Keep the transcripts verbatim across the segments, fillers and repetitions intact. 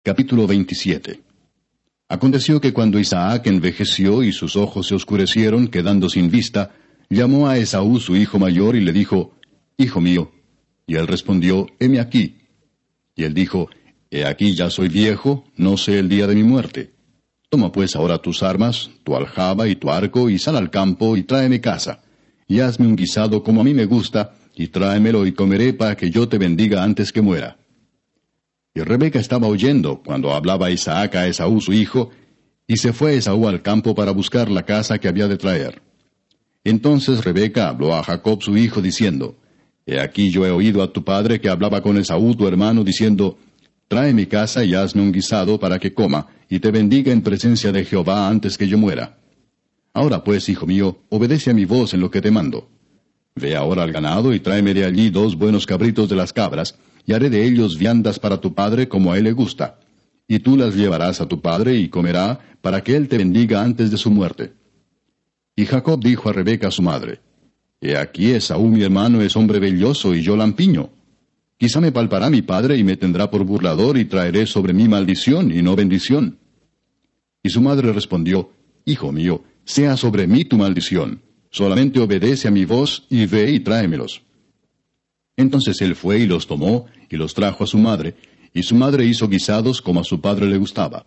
Capítulo veintisiete. Aconteció que cuando Isaac envejeció y sus ojos se oscurecieron, quedando sin vista, llamó a Esaú su hijo mayor y le dijo, Hijo mío. Y él respondió, Heme aquí. Y él dijo, He aquí ya soy viejo, no sé el día de mi muerte. Toma pues ahora tus armas, tu aljaba y tu arco, y sal al campo, y tráeme caza. Y hazme un guisado como a mí me gusta, y tráemelo y comeré para que yo te bendiga antes que muera. Y Rebeca estaba oyendo cuando hablaba Isaac a Esaú su hijo, y se fue Esaú al campo para buscar la caza que había de traer. Entonces Rebeca habló a Jacob su hijo, diciendo, He aquí yo he oído a tu padre que hablaba con Esaú tu hermano, diciendo, Trae mi caza y hazme un guisado para que coma, y te bendiga en presencia de Jehová antes que yo muera. Ahora pues, hijo mío, obedece a mi voz en lo que te mando. Ve ahora al ganado y tráeme de allí dos buenos cabritos de las cabras, y haré de ellos viandas para tu padre como a él le gusta. Y tú las llevarás a tu padre y comerá, para que él te bendiga antes de su muerte. Y Jacob dijo a Rebeca su madre, He aquí Esaú mi hermano es hombre velloso y yo lampiño. Quizá me palpará mi padre y me tendrá por burlador y traeré sobre mí maldición y no bendición. Y su madre respondió, Hijo mío, sea sobre mí tu maldición. Solamente obedece a mi voz y ve y tráemelos. Entonces él fue y los tomó, y los trajo a su madre, y su madre hizo guisados como a su padre le gustaba.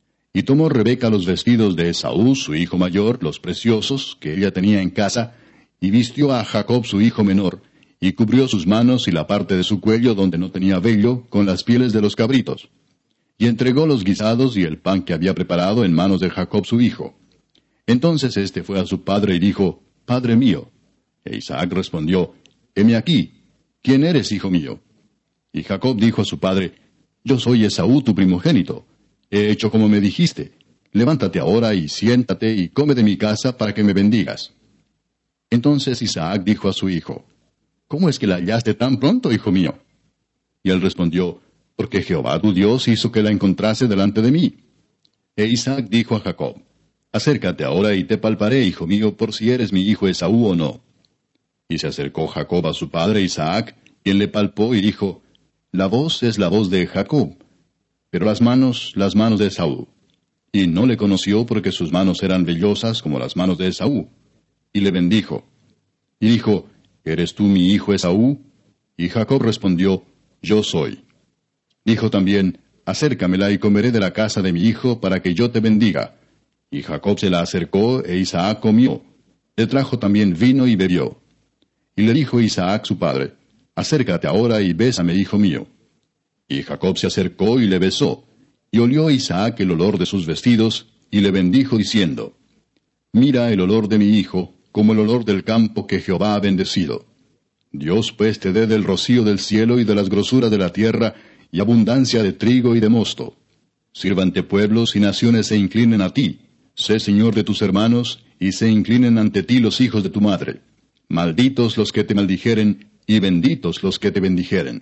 Y tomó Rebeca los vestidos de Esaú, su hijo mayor, los preciosos, que ella tenía en casa, y vistió a Jacob su hijo menor, y cubrió sus manos y la parte de su cuello donde no tenía vello, con las pieles de los cabritos. Y entregó los guisados y el pan que había preparado en manos de Jacob su hijo. Entonces éste fue a su padre y dijo, Padre mío. E Isaac respondió, Heme aquí. ¿Quién eres, hijo mío? Y Jacob dijo a su padre, Yo soy Esaú tu primogénito. He hecho como me dijiste. Levántate ahora y siéntate y come de mi casa para que me bendigas. Entonces Isaac dijo a su hijo, ¿Cómo es que la hallaste tan pronto, hijo mío? Y él respondió, Porque Jehová tu Dios hizo que la encontrase delante de mí. E Isaac dijo a Jacob, Acércate ahora y te palparé, hijo mío, por si eres mi hijo Esaú o no. Y se acercó Jacob a su padre Isaac, quien le palpó y dijo, La voz es la voz de Jacob, pero las manos, las manos de Esaú. Y no le conoció porque sus manos eran vellosas como las manos de Esaú. Y le bendijo. Y dijo, ¿Eres tú mi hijo Esaú? Y Jacob respondió, Yo soy. Dijo también, Acércamela y comeré de la casa de mi hijo para que yo te bendiga. Y Jacob se la acercó e Isaac comió. Le trajo también vino y bebió. Y le dijo Isaac su padre, Acércate ahora y bésame, hijo mío. Y Jacob se acercó y le besó. Y olió Isaac el olor de sus vestidos, y le bendijo diciendo, Mira el olor de mi hijo, como el olor del campo que Jehová ha bendecido. Dios pues te dé del rocío del cielo y de las grosuras de la tierra, y abundancia de trigo y de mosto. Sírvante pueblos y naciones se inclinen a ti. Sé señor de tus hermanos, y se inclinen ante ti los hijos de tu madre. Malditos los que te maldijeren, y benditos los que te bendijeren.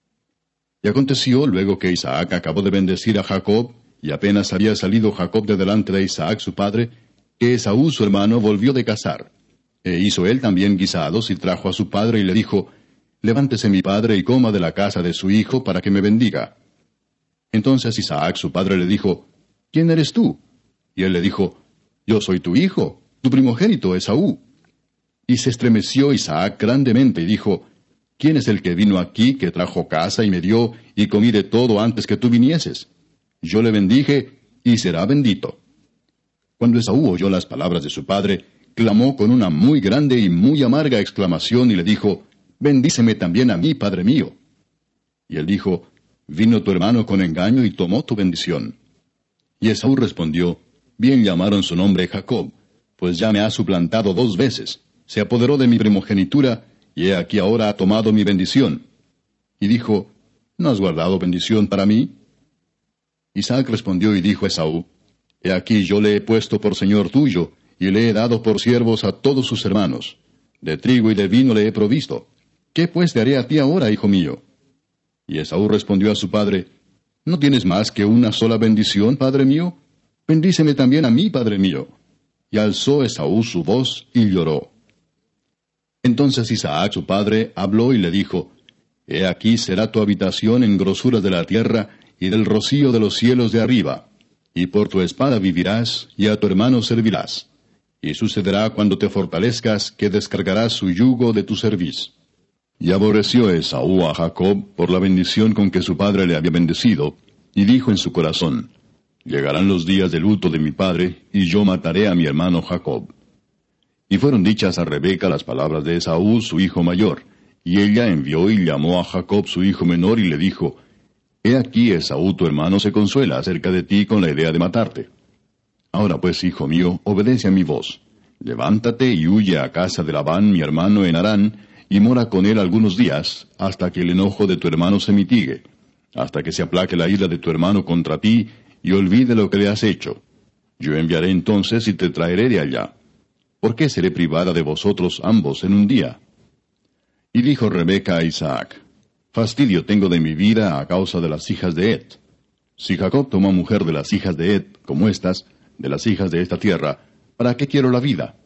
Y aconteció, luego que Isaac acabó de bendecir a Jacob, y apenas había salido Jacob de delante de Isaac su padre, que Esaú su hermano volvió de cazar. E hizo él también guisados, y trajo a su padre, y le dijo, Levántese mi padre, y coma de la casa de su hijo, para que me bendiga. Entonces Isaac su padre le dijo, ¿Quién eres tú? Y él le dijo, Yo soy tu hijo, tu primogénito Esaú. Y se estremeció Isaac grandemente y dijo, ¿Quién es el que vino aquí, que trajo casa y me dio, y comí de todo antes que tú vinieses? Yo le bendije, y será bendito. Cuando Esaú oyó las palabras de su padre, clamó con una muy grande y muy amarga exclamación y le dijo, Bendíceme también a mí, padre mío. Y él dijo, Vino tu hermano con engaño y tomó tu bendición. Y Esaú respondió, Bien llamaron su nombre Jacob, pues ya me ha suplantado dos veces. Se apoderó de mi primogenitura, y he aquí ahora ha tomado mi bendición. Y dijo, ¿No has guardado bendición para mí? Isaac respondió y dijo a Esaú, He aquí yo le he puesto por señor tuyo, y le he dado por siervos a todos sus hermanos. De trigo y de vino le he provisto. ¿Qué pues te haré a ti ahora, hijo mío? Y Esaú respondió a su padre, ¿No tienes más que una sola bendición, padre mío? Bendíceme también a mí, padre mío. Y alzó Esaú su voz y lloró. Entonces Isaac su padre habló y le dijo, He aquí será tu habitación en grosuras de la tierra, y del rocío de los cielos de arriba, y por tu espada vivirás, y a tu hermano servirás. Y sucederá cuando te fortalezcas, que descargarás su yugo de tu cerviz. Y aborreció Esaú a Jacob por la bendición con que su padre le había bendecido, y dijo en su corazón, llegarán los días de luto de mi padre, y yo mataré a mi hermano Jacob. Y fueron dichas a Rebeca las palabras de Esaú, su hijo mayor, y ella envió y llamó a Jacob su hijo menor, y le dijo, He aquí Esaú tu hermano se consuela acerca de ti con la idea de matarte. Ahora pues, hijo mío, obedece a mi voz. Levántate y huye a casa de Labán mi hermano en Harán, y mora con él algunos días, hasta que el enojo de tu hermano se mitigue, hasta que se aplaque la ira de tu hermano contra ti, y olvide lo que le has hecho. Yo enviaré entonces y te traeré de allá. ¿Por qué seré privada de vosotros ambos en un día? Y dijo Rebeca a Isaac, Fastidio tengo de mi vida a causa de las hijas de Ed. Si Jacob tomó mujer de las hijas de Ed, como estas, de las hijas de esta tierra, ¿para qué quiero la vida?